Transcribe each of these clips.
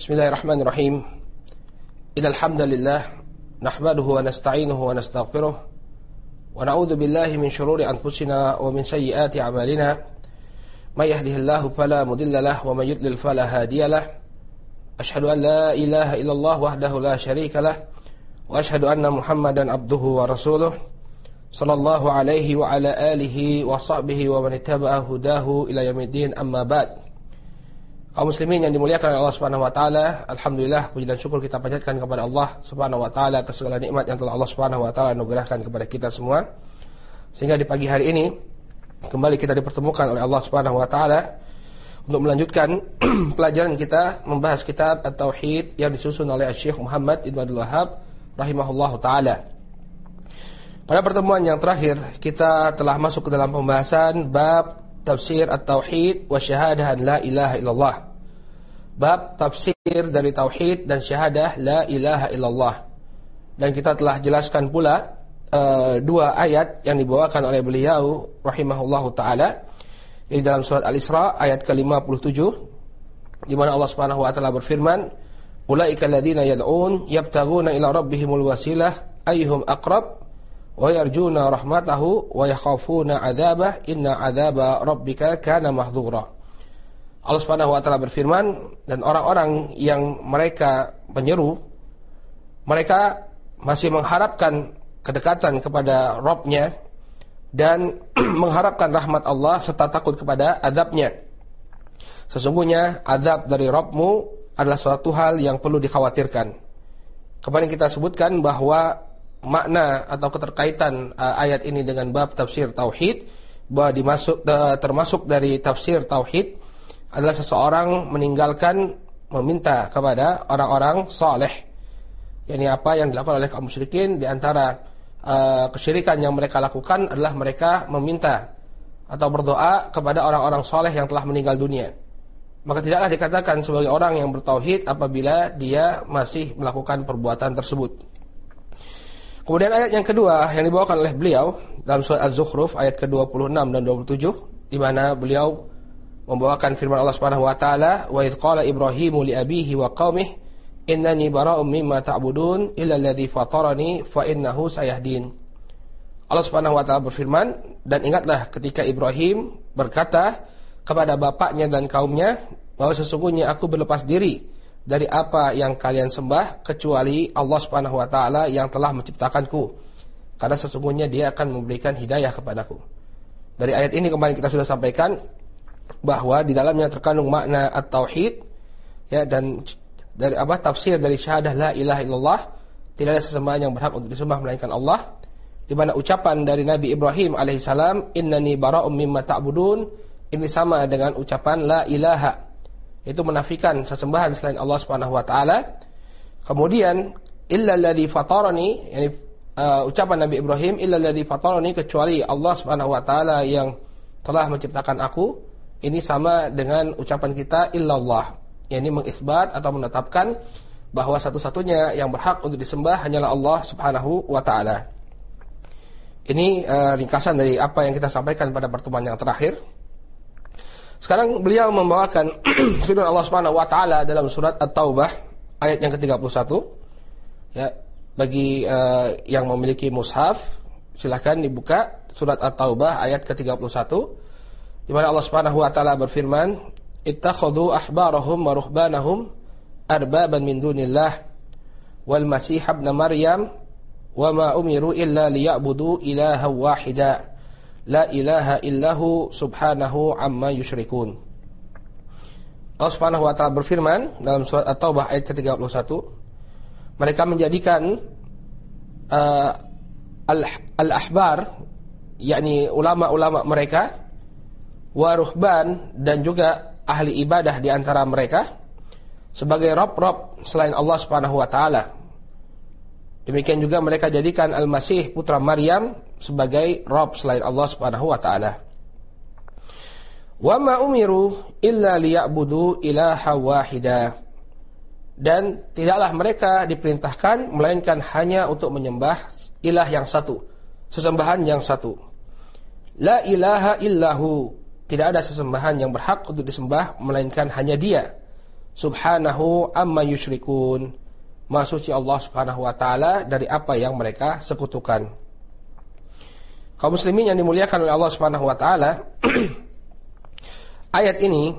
Bismillahirrahmanirrahim. Innal hamdalillah nahmaduhu wa nasta'inuhu wa nastaghfiruh wa na'udzu billahi min shururi anfusina wa min sayyiati a'malina. May yahdihillahu fala mudilla lahu wa may yudlil fala hadiya lahu. Asyhadu an la ilaha illallah wahdahu la syarika lahu wa asyhadu anna Muhammadan abduhu wa rasuluh sallallahu alaihi wa ala alihi wa sahbihi wa man ittaba'a hudahu ila yaumiddin, amma ba'd. Kaum muslimin yang dimuliakan oleh Allah Subhanahu wa taala, alhamdulillah puji dan syukur kita panjatkan kepada Allah Subhanahu wa taala atas segala nikmat yang telah Allah Subhanahu wa taala anugerahkan kepada kita semua. Sehingga di pagi hari ini kembali kita dipertemukan oleh Allah Subhanahu wa taala untuk melanjutkan pelajaran kita membahas kitab At-Tauhid yang disusun oleh Syekh Muhammad Ibn Abdul Wahhab rahimahullahu taala. Pada pertemuan yang terakhir kita telah masuk ke dalam pembahasan bab tafsir At-Tauhid wa syahadah la ilaha illallah. Bab tafsir dari tauhid dan syahadah la ilaha illallah. Dan kita telah jelaskan pula dua ayat yang dibawakan oleh beliau rahimahullahu taala di dalam surat Al-Isra ayat ke-57 di mana Allah Subhanahu wa taala berfirman, "Ulaika alladziina yad'uun yabtaghuna ila rabbihimul wasilah ayyuhum aqrab wa yarjuna rahmatahu wa yakhafuna 'adzabah inna 'adzaba rabbika kana mahdhura." Allah Subhanahu wa taala berfirman, dan orang-orang yang mereka menyeru, mereka masih mengharapkan kedekatan kepada Rabb-nya dan mengharapkan rahmat Allah serta takut kepada azabnya. Sesungguhnya azab dari Rabb-mu adalah suatu hal yang perlu dikhawatirkan. Kemarin kita sebutkan bahwa makna atau keterkaitan ayat ini dengan bab tafsir tauhid, bahwa termasuk dari tafsir tauhid adalah seseorang meninggalkan meminta kepada orang-orang saleh. Yani apa yang dilakukan oleh kaum musyrikin, di antara kesyirikan yang mereka lakukan adalah mereka meminta atau berdoa kepada orang-orang saleh yang telah meninggal dunia. Maka tidaklah dikatakan sebagai orang yang bertauhid apabila dia masih melakukan perbuatan tersebut. Kemudian ayat yang kedua yang dibawakan oleh beliau dalam surat Az-Zukhruf ayat ke-26 dan 27, di mana beliau membawakan firman Allah Subhanahu wa taala, "Wa idz qala Ibrahimu li abihi wa qaumihi innani bara'um mimma ta'budun illa alladzi fatarani fa innahu sayahdin." Allah Subhanahu wa taala berfirman, dan ingatlah ketika Ibrahim berkata kepada bapaknya dan kaumnya bahwa sesungguhnya aku berlepas diri dari apa yang kalian sembah kecuali Allah Subhanahu wa taala yang telah menciptakanku, karena sesungguhnya Dia akan memberikan hidayah kepadaku. Dari ayat ini kemarin kita sudah sampaikan bahwa di dalamnya terkandung makna at-tauhid, ya, dan dari tafsir dari syahadah la ilaha illallah, tidak ada sesembahan yang berhak untuk disembah melainkan Allah, di mana ucapan dari Nabi Ibrahim alaihissalam, innani bara'um mimma ta'budun, ini sama dengan ucapan la ilaha, itu menafikan sesembahan selain Allah Subhanahu wa taala. Kemudian illa alladzi fatarani, yani ucapan Nabi Ibrahim illa alladzi fatarani, kecuali Allah Subhanahu wa taala yang telah menciptakan aku, ini sama dengan ucapan kita illallah, yakni mengisbat atau menetapkan bahwa satu-satunya yang berhak untuk disembah hanyalah Allah Subhanahu wa taala. Ini ringkasan dari apa yang kita sampaikan pada pertemuan yang terakhir. Sekarang beliau membawakan firman Allah Subhanahu wa taala dalam surat At-Taubah ayat yang ke-31. Ya, bagi yang memiliki mushaf silakan dibuka surat At-Taubah ayat ke-31, di mana Allah Subhanahu wa taala berfirman, "Ittakhadhu ahbarahum wa ruhbanahum arbaban min dunillah wal masih ibn Maryam wa ma umiru illa liya'budu ilahan wahida la ilaha illahu subhanahu amma yusyrikun." Allah Subhanahu wa taala berfirman dalam surat At-Taubah ayat ke-31, mereka menjadikan al-ahbar, yakni ulama-ulama mereka, wa ruhban, dan juga ahli ibadah di antara mereka, sebagai rob-rob selain Allah Subhanahu wa taala. Demikian juga mereka jadikan Al-Masih putra Maryam sebagai rob selain Allah Subhanahu wa taala. Wa ma umiru illa liya'budu ilaha wahida, dan tidaklah mereka diperintahkan melainkan hanya untuk menyembah ilah yang satu, sesembahan yang satu. La ilaha illahu, tidak ada sesembahan yang berhak untuk disembah melainkan hanya Dia. subhanahu amma yusyrikun. Maha suci Allah Subhanahu wa taala dari apa yang mereka sekutukan. Kaum muslimin yang dimuliakan oleh Allah Subhanahu wa taala, ayat ini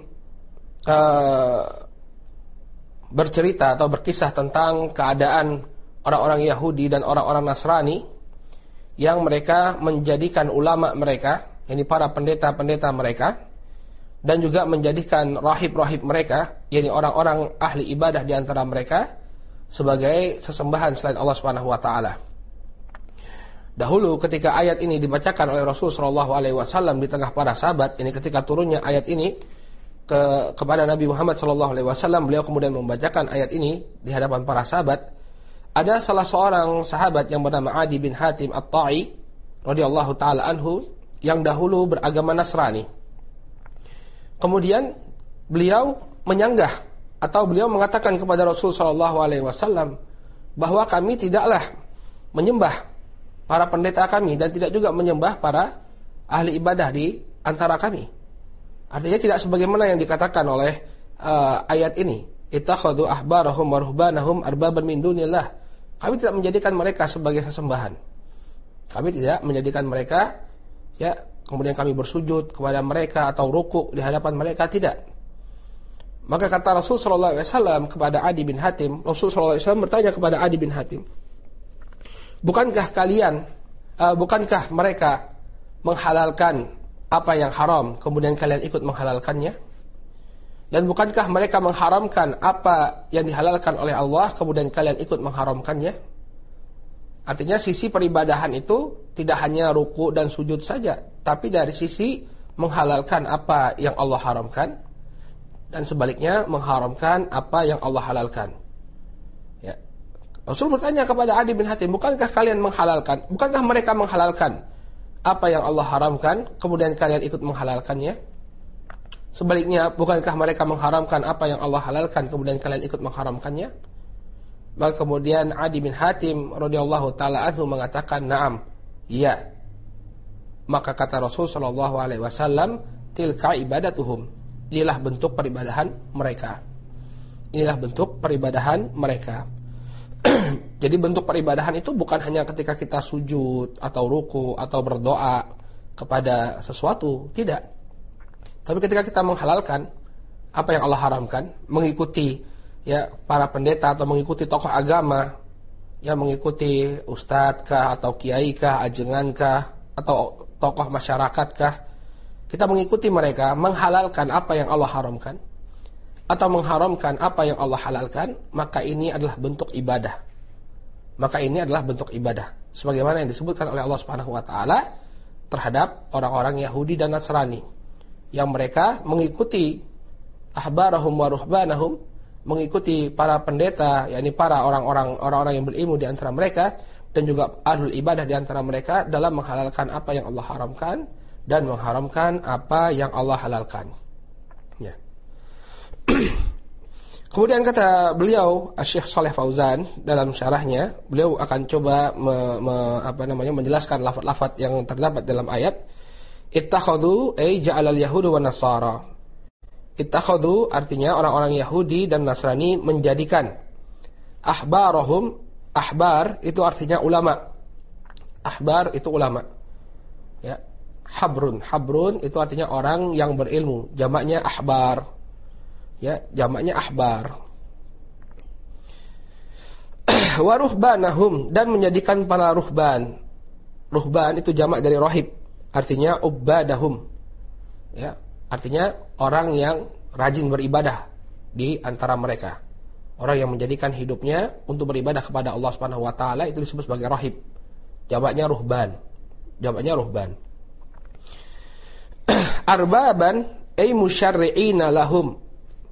bercerita atau berkisah tentang keadaan orang-orang Yahudi dan orang-orang Nasrani yang mereka menjadikan ulama mereka, yakni para pendeta-pendeta mereka, dan juga menjadikan rahib-rahib mereka, yakni orang-orang ahli ibadah di antara mereka, sebagai sesembahan selain Allah Subhanahu wa taala. Dahulu ketika ayat ini dibacakan oleh Rasul sallallahu alaihi wasallam di tengah para sahabat, ini ketika turunnya ayat ini kepada Nabi Muhammad sallallahu alaihi wasallam, beliau kemudian membacakan ayat ini di hadapan para sahabat. Ada salah seorang sahabat yang bernama Adi bin Hatim At-Ta'i radhiyallahu taala anhu yang dahulu beragama Nasrani. Kemudian beliau menyanggah atau beliau mengatakan kepada Rasul sallallahu alaihi wasallam bahwa kami tidaklah menyembah para pendeta kami dan tidak juga menyembah para ahli ibadah di antara kami. Artinya tidak sebagaimana yang dikatakan oleh ayat ini, ittakhadhu ahbarahum wa ruhbanahum arbaban min dunillah. Kami tidak menjadikan mereka sebagai sesembahan. Kami tidak menjadikan mereka kemudian kami bersujud kepada mereka atau rukuk di hadapan mereka, tidak. Maka kata Rasul sallallahu alaihi wasallam kepada Adi bin Hatim, Rasul sallallahu alaihi wasallam bertanya kepada Adi bin Hatim, bukankah mereka menghalalkan apa yang haram kemudian kalian ikut menghalalkannya? Dan bukankah mereka mengharamkan apa yang dihalalkan oleh Allah kemudian kalian ikut mengharamkannya? Artinya sisi peribadahan itu tidak hanya ruku dan sujud saja, tapi dari sisi menghalalkan apa yang Allah haramkan dan sebaliknya mengharamkan apa yang Allah halalkan. Ya. Rasul bertanya kepada Adi bin Hatim, bukankah mereka menghalalkan apa yang Allah haramkan kemudian kalian ikut menghalalkannya? Sebaliknya, bukankah mereka mengharamkan apa yang Allah halalkan kemudian kalian ikut mengharamkannya? Maka kemudian Adi bin Hatim radhiyallahu taala anhu mengatakan, "Na'am." Iya. Maka kata Rasul sallallahu alaihi wasallam, "Tilka ibadatuhum." Inilah bentuk peribadahan mereka. Inilah bentuk peribadahan mereka. Jadi bentuk peribadahan itu bukan hanya ketika kita sujud atau ruku atau berdoa kepada sesuatu, tidak. Tapi ketika kita menghalalkan apa yang Allah haramkan, mengikuti para pendeta atau mengikuti tokoh agama, mengikuti ustadzkah atau kiaikah, ajengankah atau tokoh masyarakatkah, kita mengikuti mereka menghalalkan apa yang Allah haramkan atau mengharamkan apa yang Allah halalkan, maka ini adalah bentuk ibadah. Maka ini adalah bentuk ibadah sebagaimana yang disebutkan oleh Allah Subhanahu wa taala terhadap orang-orang Yahudi dan Nasrani yang mereka mengikuti ahbarahum wa ruhbanahum, mengikuti para pendeta, yakni para orang-orang yang berilmu di antara mereka dan juga ahlul ibadah di antara mereka dalam menghalalkan apa yang Allah haramkan dan mengharamkan apa yang Allah halalkan. Ya. Kemudian kata beliau, Syekh Shalih Fauzan dalam syarahnya, beliau akan coba menjelaskan lafaz-lafaz yang terdapat dalam ayat. Ittakhadhu ay ja'alal yahudu wan nasara. Ittakhadhu artinya orang-orang Yahudi dan Nasrani menjadikan ahbarahum, ahbar itu artinya ulama. Ahbar itu ulama. Ya. Habrun itu artinya orang yang berilmu, jamaknya ahbar. Ya, jamaknya ahbar. Wa ruhbanahum, dan menjadikan para ruhban. Ruhban itu jamak dari rahib, artinya ubbadahum. Ya, artinya orang yang rajin beribadah di antara mereka. Orang yang menjadikan hidupnya untuk beribadah kepada Allah Subhanahu wa taala itu disebut sebagai rahib. Jamaknya ruhban. Jamaknya ruhban. Arbaban ay musyarri'ina lahum.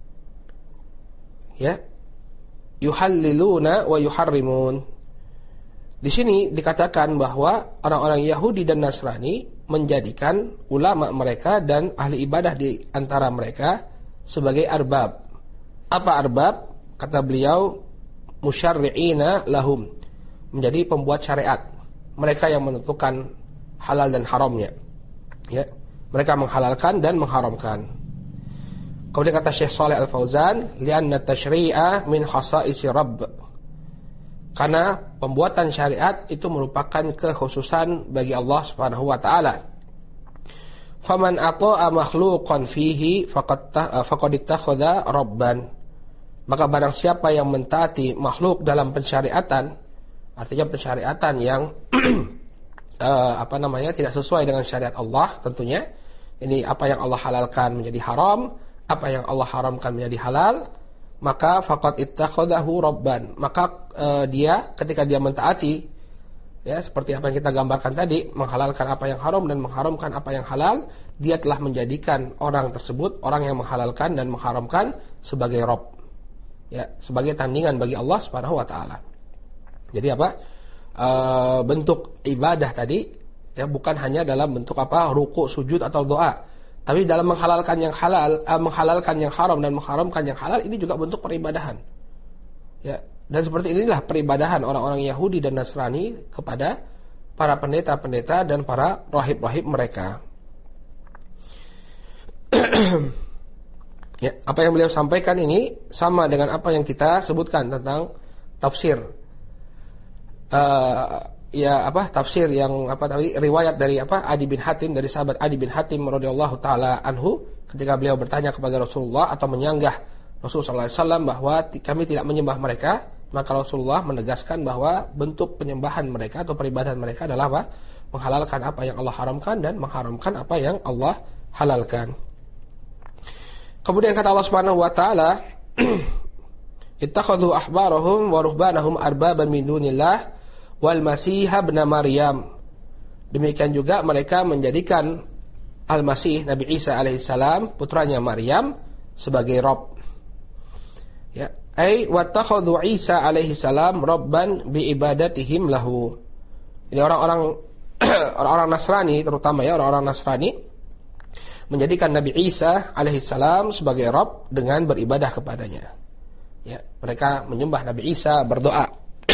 Ya. Yuhalliluna wa yuharrimun. Di sini dikatakan bahwa orang-orang Yahudi dan Nasrani menjadikan ulama mereka dan ahli ibadah di antara mereka sebagai arbab. Apa arbab? Kata beliau, musyarri'ina lahum, menjadi pembuat syariat. Mereka yang menentukan halal dan haramnya. Ya. Mereka menghalalkan dan mengharamkan. Kemudian kata Syekh Shalih Al-Fauzan, li'anna tasyri'a min khasa'isi Rabb. Karena pembuatan syariat itu merupakan kekhususan bagi Allah Subhanahu wa taala. Faman ata'a makhluqan fihi faqad ittakhadha rabban. Maka barang siapa yang mentaati makhluk dalam pensyariatan, artinya pensyariatan yang tidak sesuai dengan syariat Allah tentunya. Ini apa yang Allah halalkan menjadi haram, apa yang Allah haramkan menjadi halal, maka faqad ittakhadahu rabban. Maka dia ketika dia mentaati, ya seperti apa yang kita gambarkan tadi, menghalalkan apa yang haram dan mengharamkan apa yang halal, dia telah menjadikan orang tersebut, orang yang menghalalkan dan mengharamkan, sebagai Rabb, ya, sebagai tandingan bagi Allah Subhanahu wa taala. Jadi bentuk ibadah tadi, ya, bukan hanya dalam bentuk ruku, sujud atau doa, tapi dalam menghalalkan yang halal, menghalalkan yang haram dan mengharamkan yang halal, ini juga bentuk peribadahan. Ya, dan seperti inilah peribadahan orang-orang Yahudi dan Nasrani kepada para pendeta-pendeta dan para rahib-rahib mereka. Ya, apa yang beliau sampaikan ini sama dengan apa yang kita sebutkan tentang tafsir. Tafsir yang riwayat dari Adi bin Hatim, dari sahabat Adi bin Hatim radhiyallahu taala anhu, ketika beliau bertanya kepada Rasulullah atau menyanggah Rasulullah SAW bahwa kami tidak menyembah mereka, maka Rasulullah menegaskan bahwa bentuk penyembahan mereka atau peribadahan mereka adalah menghalalkan apa yang Allah haramkan dan mengharamkan apa yang Allah halalkan. Kemudian kata Allah Subhanahu wa taala, ittakhadhu ahbarahum wa ruhbanahum arbaban min dunillah wal masih ibn Maryam. Demikian juga mereka menjadikan Al-Masih Nabi Isa alaihissalam, putranya Maryam, sebagai Rabb. Ya, wattakhadhu Isa alaihissalam rabban bi ibadatihim lahu. Ini orang-orang Nasrani, terutama ya orang-orang Nasrani, menjadikan Nabi Isa alaihissalam sebagai Rabb dengan beribadah kepadanya. Ya, mereka menyembah Nabi Isa, berdoa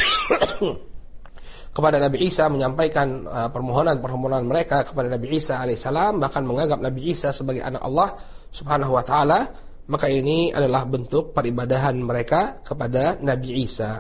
kepada Nabi Isa, menyampaikan permohonan mereka kepada Nabi Isa alaihissalam, bahkan menganggap Nabi Isa sebagai anak Allah Subhanahu wa taala. Maka ini adalah bentuk peribadahan mereka kepada Nabi Isa.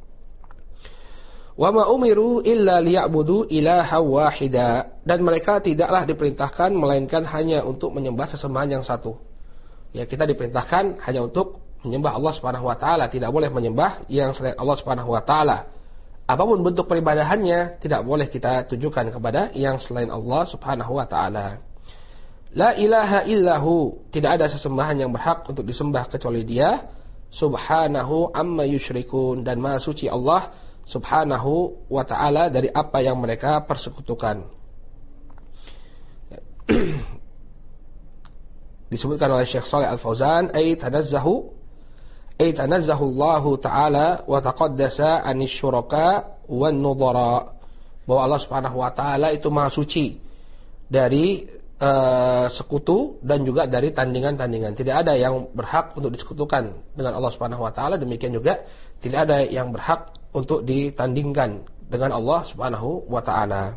Wa ma umiru illa liya'budu ilaha wahida. Dan mereka tidaklah diperintahkan melainkan hanya untuk menyembah sesembahan yang satu. Ya, kita diperintahkan hanya untuk menyembah Allah Subhanahu wa taala, tidak boleh menyembah yang selain Allah Subhanahu wa taala. Apapun bentuk peribadahannya tidak boleh kita tujukan kepada yang selain Allah Subhanahu wa taala. La ilaha illahu, tidak ada sesembahan yang berhak untuk disembah kecuali Dia, subhanahu amma yusyrikun, dan maha suci Allah Subhanahu wa taala dari apa yang mereka persekutukan. Disebutkan oleh Syekh Shalih Al-Fauzan, tanazzahu Allah taala wa taqaddasa anis syuraka wan nudhara, bahwa Allah Subhanahu wa taala itu maha suci dari sekutu dan juga dari tandingan-tandingan. Tidak ada yang berhak untuk disekutukan dengan Allah Subhanahu wa taala, demikian juga tidak ada yang berhak untuk ditandingkan dengan Allah Subhanahu wa taala.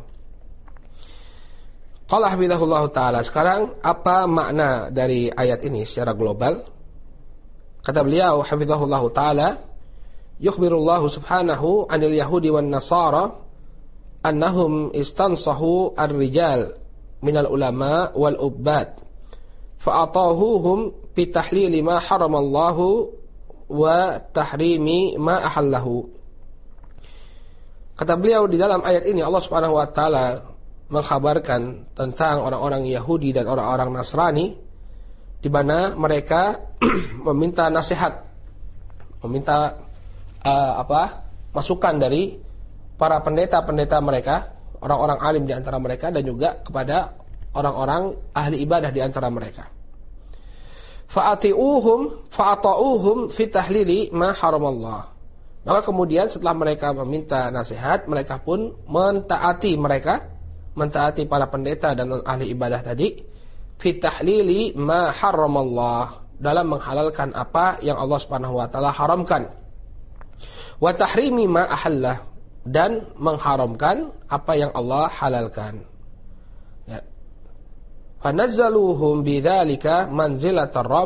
Qala hafizahullah taala. Sekarang apa makna dari ayat ini secara global? Kata beliau hafizahullah taala, yukhbirullahu subhanahu 'anil yahudi wan nasara annahum istansahu ar-rijal minal ulama wal ubbad fa'atahuhum bi tahlili ma haramallahu wa tahrimi ma ahallahu. Kata beliau, di dalam ayat ini Allah Subhanahu wa taala mengkhabarkan tentang orang-orang Yahudi dan orang-orang Nasrani, di mana mereka meminta nasihat, meminta masukan dari para pendeta-pendeta mereka, orang-orang alim di antara mereka, dan juga kepada orang-orang ahli ibadah di antara mereka. Fa'ata'uhum fi tahlili ma haramallah. Maka kemudian setelah mereka meminta nasihat, mereka pun mentaati para pendeta dan ahli ibadah tadi, fi tahlili ma haramallah, dalam menghalalkan apa yang Allah Subhanahu wa taala haramkan, wa tahrimi ma ahallah, dan mengharamkan apa yang Allah halalkan. Ya. Fanazzaluhum bidzalika manzilatar rabb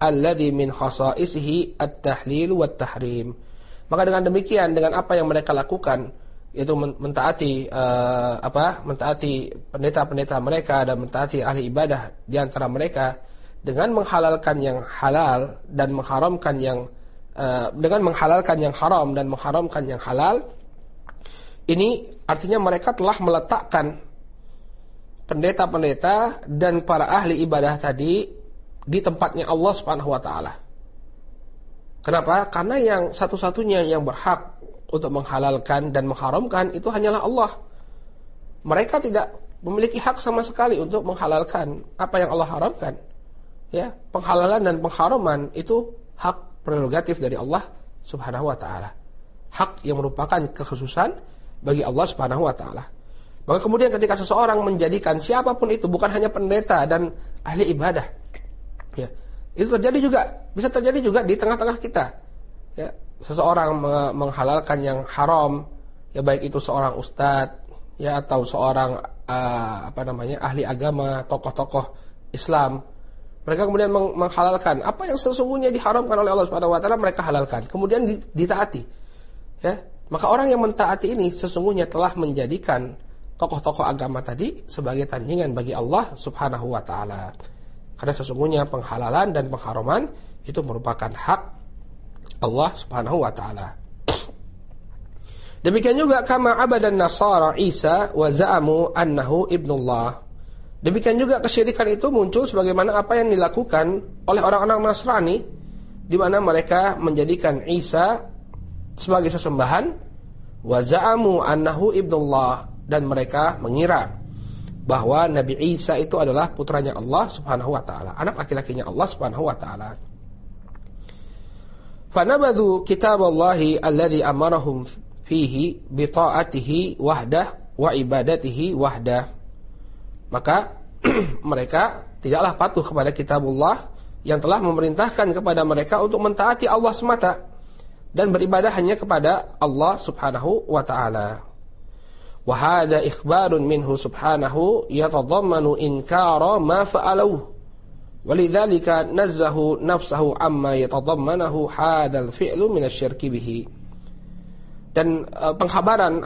alladzi min khasa'isihi at-tahlil wat tahrim. Maka dengan demikian, dengan apa yang mereka lakukan, yaitu mentaati mentaati pendeta-pendeta mereka dan mentaati ahli ibadah di antara mereka dengan menghalalkan yang halal dan mengharamkan yang dengan menghalalkan yang haram dan mengharamkan yang halal. Ini artinya mereka telah meletakkan pendeta-pendeta dan para ahli ibadah tadi di tempatnya Allah Subhanahu wa taala. Kenapa? Karena yang satu-satunya yang berhak untuk menghalalkan dan mengharamkan itu hanyalah Allah. Mereka tidak memiliki hak sama sekali untuk menghalalkan apa yang Allah haramkan. Ya, penghalalan dan pengharaman itu hak prerogatif dari Allah Subhanahu wa taala. Hak yang merupakan kekhususan bagi Allah Subhanahu wa taala. Maka kemudian ketika seseorang menjadikan siapapun itu, bukan hanya pendeta dan ahli ibadah, ya, itu bisa terjadi juga di tengah-tengah kita. Ya, seseorang menghalalkan yang haram, ya baik itu seorang ustadz, ya atau seorang ahli agama, tokoh-tokoh Islam. Mereka kemudian menghalalkan apa yang sesungguhnya diharamkan oleh Allah Subhanahu wa taala, mereka halalkan, kemudian ditaati. Ya, maka orang yang mentaati ini sesungguhnya telah menjadikan tokoh-tokoh agama tadi sebagai tandingan bagi Allah Subhanahu wa taala. Karena sesungguhnya penghalalan dan pengharaman itu merupakan hak Allah Subhanahu wa taala. Demikian juga kama abadan nasara Isa wa za'amu annahu ibnullah. Demikian juga kesyirikan itu muncul sebagaimana apa yang dilakukan oleh orang-orang Nasrani, di mana mereka menjadikan Isa sebagai sesembahan, wa za'amu annahu ibnullah, dan mereka mengira bahwa Nabi Isa itu adalah putranya Allah Subhanahu wa taala, anak laki-lakinya Allah Subhanahu wa taala. Fanabadhu kitaballahi alladhi amarahum fihi bi ta'atihi wahdah wa ibadatihi wahdah. Maka mereka tidaklah patuh kepada kitabullah yang telah memerintahkan kepada mereka untuk mentaati Allah semata dan beribadah hanya kepada Allah Subhanahu wa taala. Wa hadha ikhbarun minhu subhanahu yatadammanu inkara ma fa'aluhu walidzalika nazzahu nafsahu amma yatadammanahu hadzal fi'lu minasyirki bihi. Dan pengkhabaran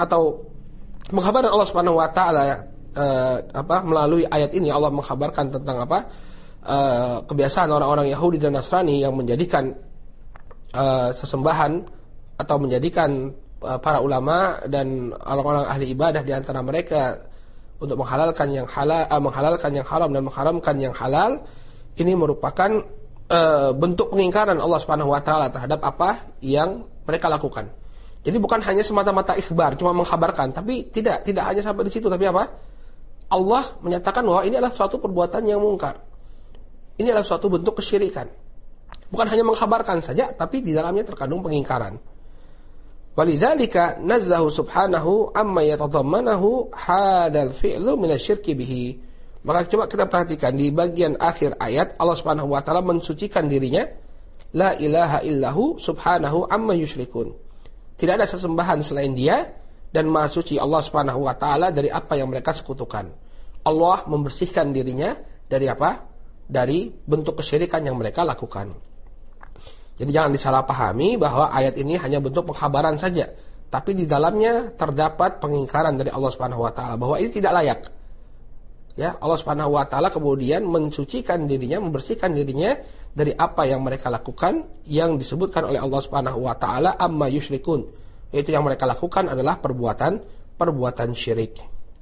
Allah Subhanahu wa taala melalui ayat ini Allah mengkhabarkan tentang kebiasaan orang-orang Yahudi dan Nasrani yang menjadikan sesembahan atau menjadikan para ulama dan orang-orang ahli ibadah di antara mereka untuk menghalalkan yang halal, menghalalkan yang haram dan mengharamkan yang halal. Ini merupakan bentuk pengingkaran Allah Subhanahu wa taala terhadap apa yang mereka lakukan. Jadi bukan hanya semata-mata ikhbar, cuma mengkhabarkan, tapi tidak hanya sampai di situ, tapi apa? Allah menyatakan bahwa ini adalah suatu perbuatan yang mungkar. Ini adalah suatu bentuk kesyirikan. Bukan hanya mengkhabarkan saja, tapi di dalamnya terkandung pengingkaran. Walidzalika nazzahu subhanahu amma yatadammanahu hadzal fi'lu minasyirki bihi. Maka coba kita perhatikan di bagian akhir ayat, Allah Subhanahu wa taala mensucikan dirinya, la ilaha illahu subhanahu amma yusyrikun. Tidak ada sesembahan selain Dia dan Maha Suci Allah Subhanahu wa taala dari apa yang mereka sekutukan. Allah membersihkan dirinya dari apa? Dari bentuk kesyirikan yang mereka lakukan. Jadi jangan disalahpahami bahwa ayat ini hanya bentuk pengkhabaran saja, tapi di dalamnya terdapat pengingkaran dari Allah Subhanahu wa taala bahwa ini tidak layak. Ya, Allah Subhanahu wa taala kemudian mensucikan dirinya, membersihkan dirinya dari apa yang mereka lakukan yang disebutkan oleh Allah Subhanahu wa taala amma yusyrikun. Yaitu yang mereka lakukan adalah perbuatan syirik.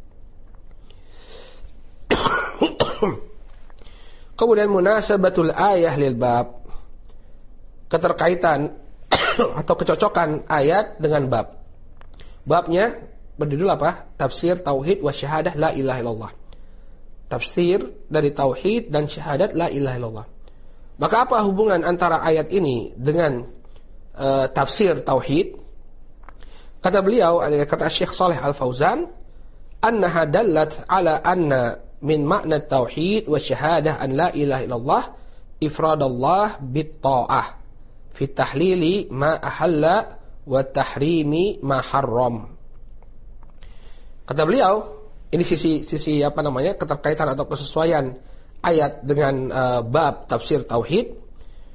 Kemudian munasabatul ayah lil bab, keterkaitan atau kecocokan ayat dengan bab. Babnya berjudul apa? Tafsir tauhid wa syahadah la ilaha illallah. Tafsir dari tauhid dan syahadat la ilaha illallah. Maka apa hubungan antara ayat ini dengan tafsir tauhid? Kata beliau, kata Syekh Shalih Al-Fauzan, annaha dallat ala anna min makna tauhid wa syahadah an la ilaha illallah ifradallah bit ta'ah fi tahlili ma ahalla wa tahrimi ma harram. Kata beliau, ini sisi keterkaitan atau kesesuaian ayat dengan bab tafsir tauhid.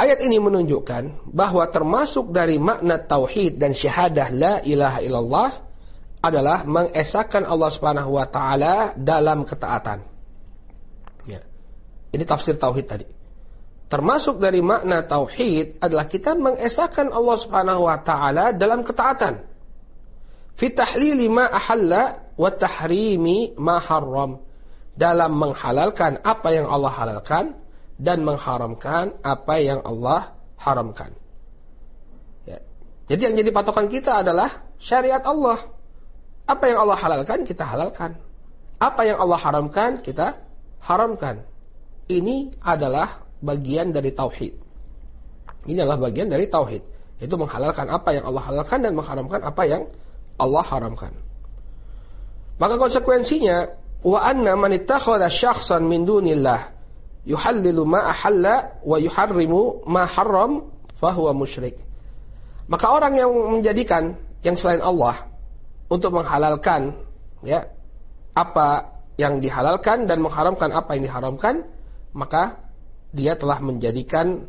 Ayat ini menunjukkan bahwa termasuk dari makna tauhid dan syahadah la ilaha illallah adalah mengesahkan Allah Subhanahu wa taala dalam ketaatan. Ya. Ini tafsir tauhid tadi. Termasuk dari makna tauhid adalah kita mengesahkan Allah Subhanahu wa taala dalam ketaatan. Fi tahlili ma ahalla wa tahrimi ma harram. Dalam menghalalkan apa yang Allah halalkan dan mengharamkan apa yang Allah haramkan. Ya. Jadi yang jadi patokan kita adalah syariat Allah. Apa yang Allah halalkan, kita halalkan. Apa yang Allah haramkan, kita haramkan. Ini adalah bagian dari tauhid. Ini adalah bagian dari tauhid. Itu menghalalkan apa yang Allah halalkan dan mengharamkan apa yang Allah haramkan. Maka konsekuensinya, wa anna man ittakhadha syakhsan min dunillah yuhallilu ma ahalla wa yuharrimu ma harram fahuwa musyrik. Maka orang yang menjadikan yang selain Allah untuk menghalalkan ya apa yang dihalalkan dan mengharamkan apa yang diharamkan, maka dia telah menjadikan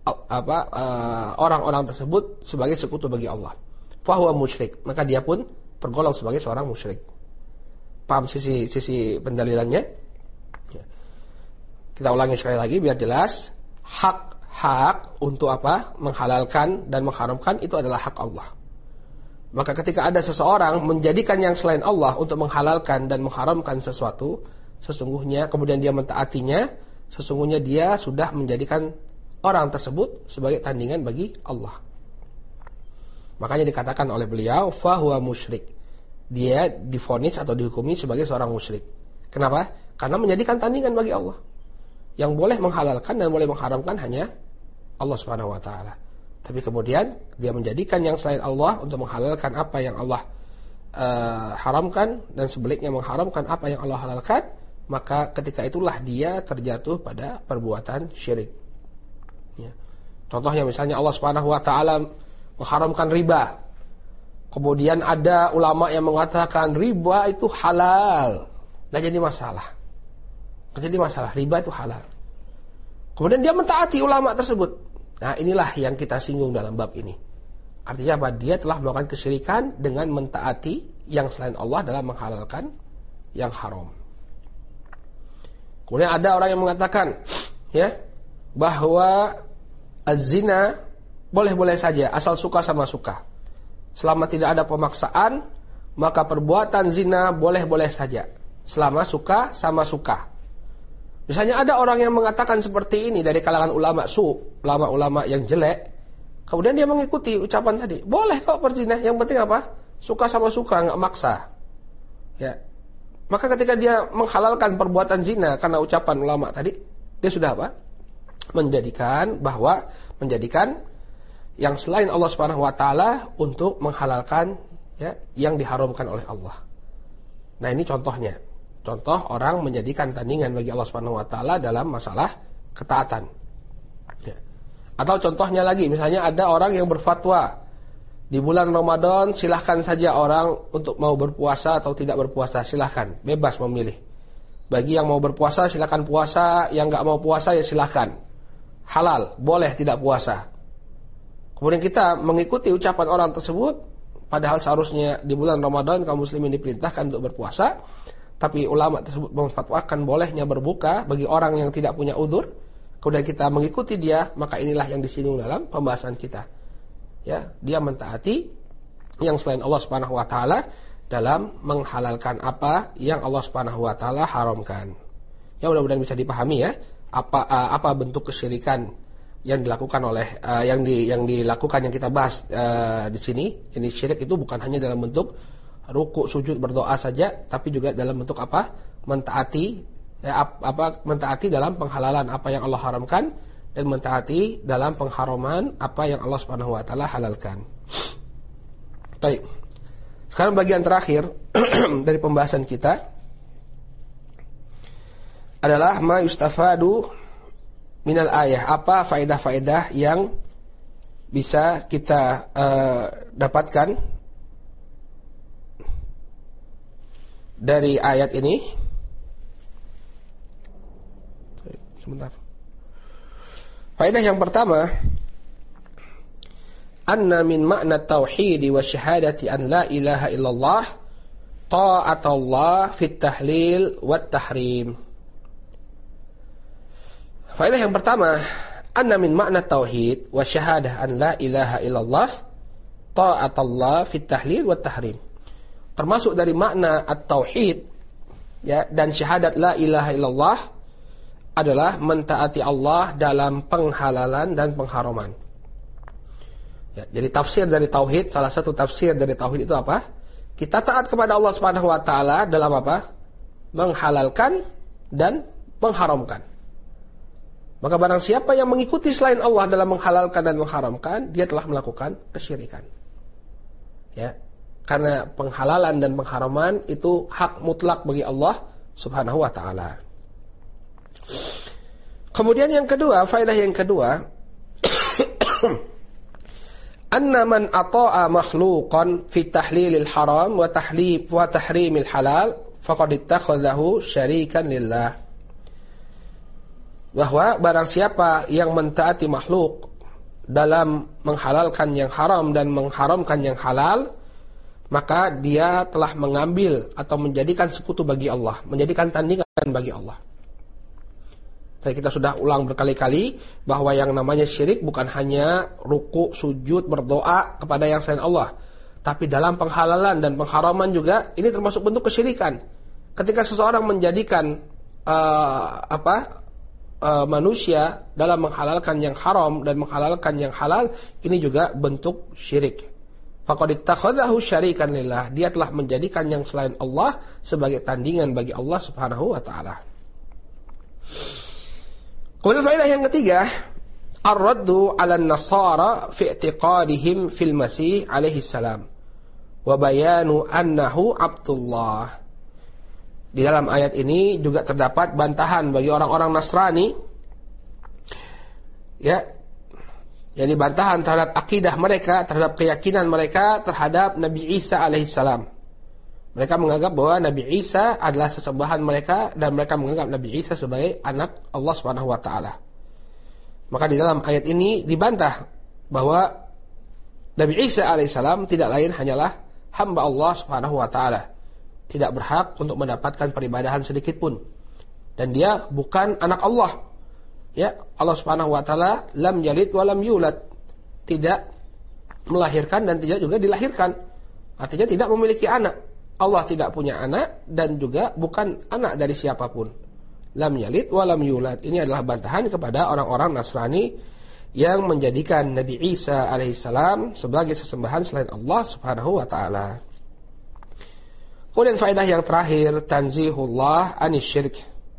orang-orang tersebut sebagai sekutu bagi Allah. Fahuwa musyrik, maka dia pun tergolong sebagai seorang musyrik. Paham sisi pendalilannya? Ya. Kita ulangi sekali lagi biar jelas. Hak untuk apa? Menghalalkan dan mengharamkan itu adalah hak Allah. Maka ketika ada seseorang menjadikan yang selain Allah untuk menghalalkan dan mengharamkan sesuatu, sesungguhnya kemudian dia mentaatinya, sesungguhnya dia sudah menjadikan orang tersebut sebagai tandingan bagi Allah. Makanya dikatakan oleh beliau, fahuwa musyrik. Dia divonis atau dihukumi sebagai seorang musyrik. Kenapa? Karena menjadikan tandingan bagi Allah. Yang boleh menghalalkan dan boleh mengharamkan hanya Allah Subhanahu wa taala. Tapi kemudian dia menjadikan yang selain Allah untuk menghalalkan apa yang Allah haramkan dan sebaliknya mengharamkan apa yang Allah halalkan, maka ketika itulah dia terjatuh pada perbuatan syirik. Ya. Contohnya misalnya Allah Subhanahu wa taala mengharamkan riba. Kemudian ada ulama yang mengatakan riba itu halal. Enggak jadi masalah. Enggak jadi masalah, riba itu halal. Kemudian dia mentaati ulama tersebut. Nah, inilah yang kita singgung dalam bab ini. Artinya apa? Dia telah melakukan kesyirikan dengan mentaati yang selain Allah dalam menghalalkan yang haram. Kemudian ada orang yang mengatakan ya, bahwa az-zina boleh-boleh saja asal suka sama suka. Selama tidak ada pemaksaan, maka perbuatan zina boleh-boleh saja selama suka sama suka. Misalnya ada orang yang mengatakan seperti ini dari kalangan ulama ulama-ulama yang jelek, kemudian dia mengikuti ucapan tadi. Boleh kok berzina, yang penting apa? Suka sama suka, enggak maksa. Ya. Maka ketika dia menghalalkan perbuatan zina karena ucapan ulama tadi, dia sudah apa? Menjadikan yang selain Allah Subhanahu wa taala untuk menghalalkan ya yang diharamkan oleh Allah. Nah, ini contohnya. Contoh orang menjadikan tandingan bagi Allah Subhanahu wa taala dalam masalah ketaatan. Ya. Atau contohnya lagi, misalnya ada orang yang berfatwa di bulan Ramadan silahkan saja orang untuk mau berpuasa atau tidak berpuasa, silahkan, bebas memilih. Bagi yang mau berpuasa silahkan puasa, yang enggak mau puasa ya silahkan. Halal, boleh tidak puasa. Kemudian kita mengikuti ucapan orang tersebut, padahal seharusnya di bulan Ramadan kaum muslimin diperintahkan untuk berpuasa. Tapi ulama tersebut memfatwakan bolehnya berbuka bagi orang yang tidak punya uzur. Kemudian kita mengikuti dia, maka inilah yang disinggung dalam pembahasan kita. Ya, dia mentaati yang selain Allah Subhanahu wa taala dalam menghalalkan apa yang Allah Subhanahu wa taala haramkan. Ya, mudah-mudahan bisa dipahami ya, apa bentuk kesyirikan yang dilakukan oleh yang dilakukan yang kita bahas di sini. Ini syirik itu bukan hanya dalam bentuk ruku, sujud, berdoa saja, tapi juga dalam bentuk apa? Mentaati mentaati dalam penghalalan apa yang Allah haramkan dan mentaati dalam pengharaman apa yang Allah Subhanahu wa taala halalkan. Baik. Sekarang bagian terakhir dari pembahasan kita adalah ma yustafadu minal ayah, apa faedah-faedah yang bisa kita dapatkan dari ayat ini. Sebentar. Faedah yang pertama, anna min makna tauhid wa syahadati an la ilaha illallah ta'atullah fit tahlil wat tahrim. Faedah yang pertama, anna min makna tauhid wa syahadah an la ilaha illallah ta'atullah fit tahlil wat tahrim. Termasuk dari makna at-tauhid, ya, dan syahadat la ilaha illallah adalah mentaati Allah dalam penghalalan dan pengharaman. Ya, jadi tafsir dari tauhid, salah satu tafsir dari tauhid itu apa? Kita taat kepada Allah Subhanahu wa taala dalam apa? Menghalalkan dan mengharamkan. Maka barang siapa yang mengikuti selain Allah dalam menghalalkan dan mengharamkan, dia telah melakukan kesyirikan. Ya. Karena penghalalan dan pengharaman itu hak mutlak bagi Allah Subhanahu wa taala. Kemudian yang kedua, faedah yang kedua, anna man ata'a makhluqan fi tahlilil haram wa tahrimil halal faqad ittakhadhahu syarikan lillah. Bahwa barang siapa yang mentaati makhluk dalam menghalalkan yang haram dan mengharamkan yang halal, maka dia telah mengambil atau menjadikan sekutu bagi Allah, menjadikan tandingan bagi Allah. Tadi kita sudah ulang berkali-kali bahwa yang namanya syirik bukan hanya ruku, sujud, berdoa kepada yang selain Allah, tapi dalam penghalalan dan pengharaman juga ini termasuk bentuk kesyirikan. Ketika seseorang menjadikan manusia dalam menghalalkan yang haram dan menghalalkan yang halal, ini juga bentuk syirik. Faqad ittakhadhahu syarikan lillah. Dia telah menjadikan yang selain Allah sebagai tandingan bagi Allah Subhanahu wa taala. Kemudian faedah yang ketiga, ar-raddu 'ala an-nasara fi i'tiqadihim fil Masih alaihi salam wa bayanu annahu Abdullah. Di dalam ayat ini juga terdapat bantahan bagi orang-orang Nasrani, ya, yakni bantahan terhadap akidah mereka, terhadap keyakinan mereka terhadap Nabi Isa alaihissalam. Mereka menganggap bahwa Nabi Isa adalah sesembahan mereka dan mereka menganggap Nabi Isa sebagai anak Allah Subhanahu wa taala. Maka di dalam ayat ini dibantah bahwa Nabi Isa alaihissalam tidak lain hanyalah hamba Allah Subhanahu wa taala, tidak berhak untuk mendapatkan peribadahan sedikit pun, dan dia bukan anak Allah. Ya, Allah Subhanahu wa taala lam yalid wa lam yulad, tidak melahirkan dan tidak juga dilahirkan. Artinya tidak memiliki anak. Allah tidak punya anak dan juga bukan anak dari siapapun. Lam yalid wa lam yulad. Ini adalah bantahan kepada orang-orang Nasrani yang menjadikan Nabi Isa alaihissalam sebagai sesembahan selain Allah Subhanahu wa taala. Kemudian faedah yang terakhir, tanzihullah anis syirk,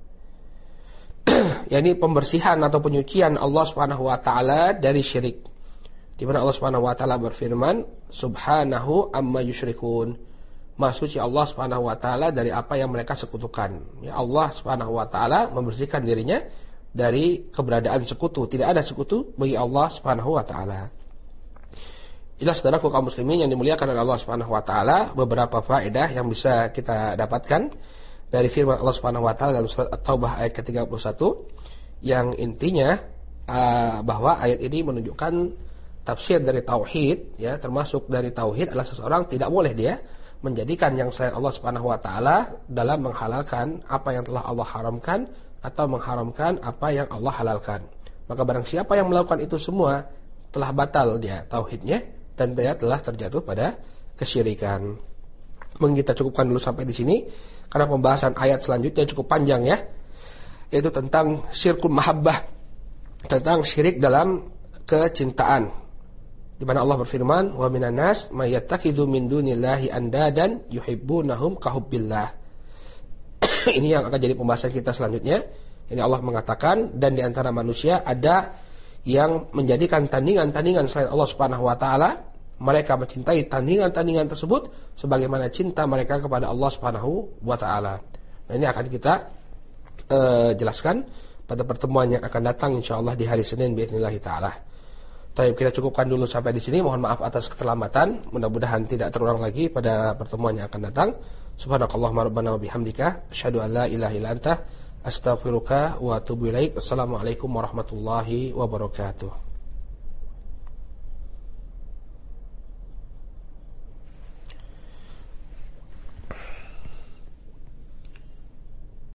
yakni pembersihan atau penyucian Allah Subhanahu wa taala dari syirik. Di mana Allah Subhanahu wa taala berfirman, subhanahu amma yusyrikun. Maha suci Allah Subhanahu wa taala dari apa yang mereka sekutukan. Ya, Allah Subhanahu wa taala membersihkan dirinya dari keberadaan sekutu. Tidak ada sekutu bagi Allah Subhanahu wa taala. Inilah saudaraku kaum muslimin yang dimuliakan oleh Allah Subhanahu wa taala, beberapa faedah yang bisa kita dapatkan dari firman Allah Subhanahu wa taala dalam surat At-Taubah ayat ke-31, yang intinya bahwa ayat ini menunjukkan tafsir dari tauhid, ya, termasuk dari tauhid adalah seseorang tidak boleh dia menjadikan yang selain Allah Subhanahu wa taala dalam menghalalkan apa yang telah Allah haramkan atau mengharamkan apa yang Allah halalkan. Maka barang siapa yang melakukan itu semua telah batal dia tauhidnya dan dia telah terjatuh pada kesyirikan. Mungkin kita cukupkan dulu sampai di sini karena pembahasan ayat selanjutnya cukup panjang, ya, yaitu tentang syirkul mahabbah, tentang syirik dalam kecintaan. Di mana Allah berfirman, wa minan nas may yattakhidhu min dunillahi andadan yuhibbunahum kahubbillah. Ini yang akan jadi pembahasan kita selanjutnya. Ini Allah mengatakan, dan di antara manusia ada yang menjadikan tandingan-tandingan selain Allah Subhanahu wa taala. Mereka mencintai tandingan-tandingan tersebut sebagaimana cinta mereka kepada Allah Subhanahu wa taala. Nah, ini akan kita jelaskan pada pertemuan yang akan datang insyaallah di hari Senin باذنillah taala. Baik, kita cukupkan dulu sampai di sini. Mohon maaf atas keterlambatan. Mudah-mudahan tidak terulang lagi pada pertemuan yang akan datang. Subhanakallahumma rabbana wa bihamdika asyhadu an la ilaha illa anta Astaghfiruka wa atubu ilaik. Assalamualaikum warahmatullahi wabarakatuh.